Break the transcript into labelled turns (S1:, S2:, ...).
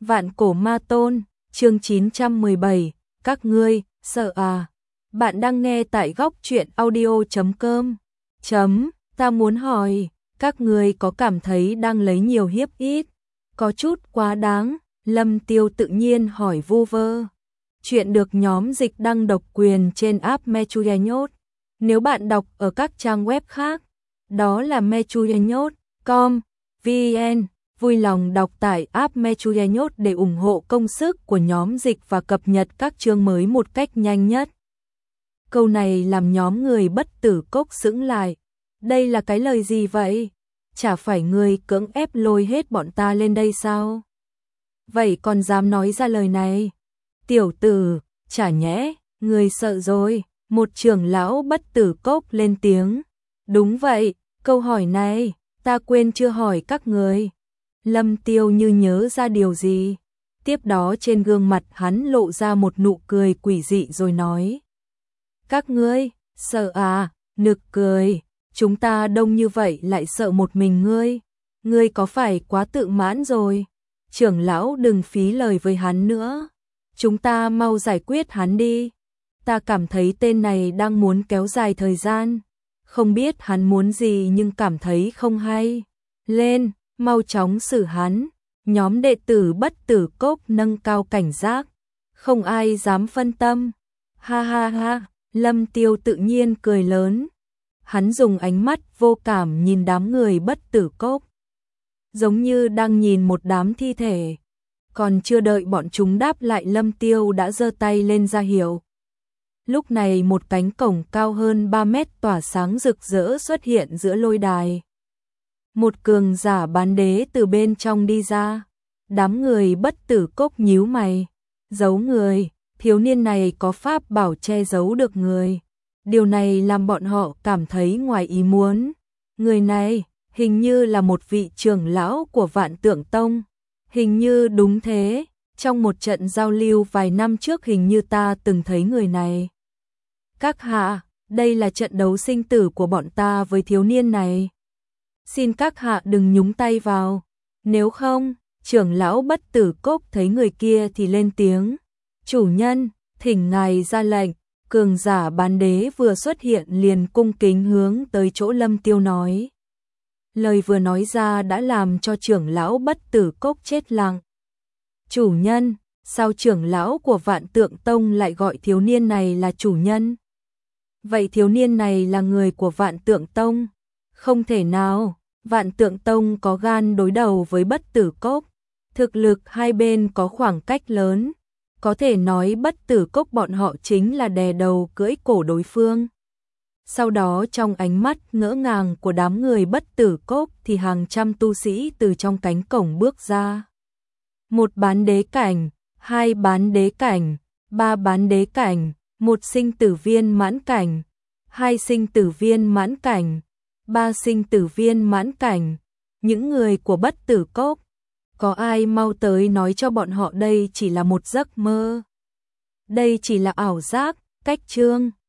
S1: Vạn cổ ma tôn, chương 917, các ngươi, sợ à? Bạn đang nghe tại góc truyện audio.com. Ta muốn hỏi, các ngươi có cảm thấy đang lấy nhiều hiếp ít? Có chút quá đáng, Lâm Tiêu tự nhiên hỏi vu vơ. Chuyện được nhóm dịch đăng độc quyền trên app Mechuyenyot. Nếu bạn đọc ở các trang web khác, đó là mechuyenyot.com, vn. Vui lòng đọc tải app Mechuyenyot để ủng hộ công sức của nhóm dịch và cập nhật các chương mới một cách nhanh nhất. Câu này làm nhóm người bất tử cốc sững lại. Đây là cái lời gì vậy? Chả phải ngươi cưỡng ép lôi hết bọn ta lên đây sao? Vậy còn dám nói ra lời này? Tiểu tử, chả nhẽ, ngươi sợ rồi. Một trưởng lão bất tử cốc lên tiếng. Đúng vậy, câu hỏi này, ta quên chưa hỏi các người. Lâm Tiêu như nhớ ra điều gì. Tiếp đó trên gương mặt hắn lộ ra một nụ cười quỷ dị rồi nói. Các ngươi, sợ à, nực cười, chúng ta đông như vậy lại sợ một mình ngươi. Ngươi có phải quá tự mãn rồi? Trưởng lão đừng phí lời với hắn nữa. Chúng ta mau giải quyết hắn đi. Ta cảm thấy tên này đang muốn kéo dài thời gian. Không biết hắn muốn gì nhưng cảm thấy không hay. Lên, mau chóng xử hắn. Nhóm đệ tử bất tử cốc nâng cao cảnh giác. Không ai dám phân tâm. Ha ha ha, Lâm Tiêu tự nhiên cười lớn. Hắn dùng ánh mắt vô cảm nhìn đám người bất tử cốc. Giống như đang nhìn một đám thi thể. Còn chưa đợi bọn chúng đáp lại Lâm Tiêu đã giơ tay lên ra hiệu. Lúc này một cánh cổng cao hơn 3 mét tỏa sáng rực rỡ xuất hiện giữa lôi đài. Một cường giả bán đế từ bên trong đi ra. Đám người bất tử cốc nhíu mày. Giấu người, thiếu niên này có pháp bảo che giấu được người. Điều này làm bọn họ cảm thấy ngoài ý muốn. Người này, hình như là một vị trưởng lão của Vạn Tượng Tông. Hình như đúng thế, trong một trận giao lưu vài năm trước hình như ta từng thấy người này. Các hạ, đây là trận đấu sinh tử của bọn ta với thiếu niên này. Xin các hạ đừng nhúng tay vào. Nếu không, trưởng lão bất tử cốc thấy người kia thì lên tiếng. Chủ nhân, thỉnh ngài ra lệnh. Cường giả bán đế vừa xuất hiện liền cung kính hướng tới chỗ Lâm Tiêu nói. Lời vừa nói ra đã làm cho trưởng lão bất tử cốc chết lặng. Chủ nhân, sao trưởng lão của Vạn Tượng Tông lại gọi thiếu niên này là chủ nhân? Vậy thiếu niên này là người của Vạn Tượng Tông? Không thể nào, Vạn Tượng Tông có gan đối đầu với bất tử cốc. Thực lực hai bên có khoảng cách lớn. Có thể nói bất tử cốc bọn họ chính là đè đầu cưỡi cổ đối phương. Sau đó trong ánh mắt ngỡ ngàng của đám người bất tử cốc thì hàng trăm tu sĩ từ trong cánh cổng bước ra. Một bán đế cảnh, hai bán đế cảnh, ba bán đế cảnh, một sinh tử viên mãn cảnh, hai sinh tử viên mãn cảnh, ba sinh tử viên mãn cảnh. Những người của bất tử cốc, có ai mau tới nói cho bọn họ đây chỉ là một giấc mơ. Đây chỉ là ảo giác, cách chương.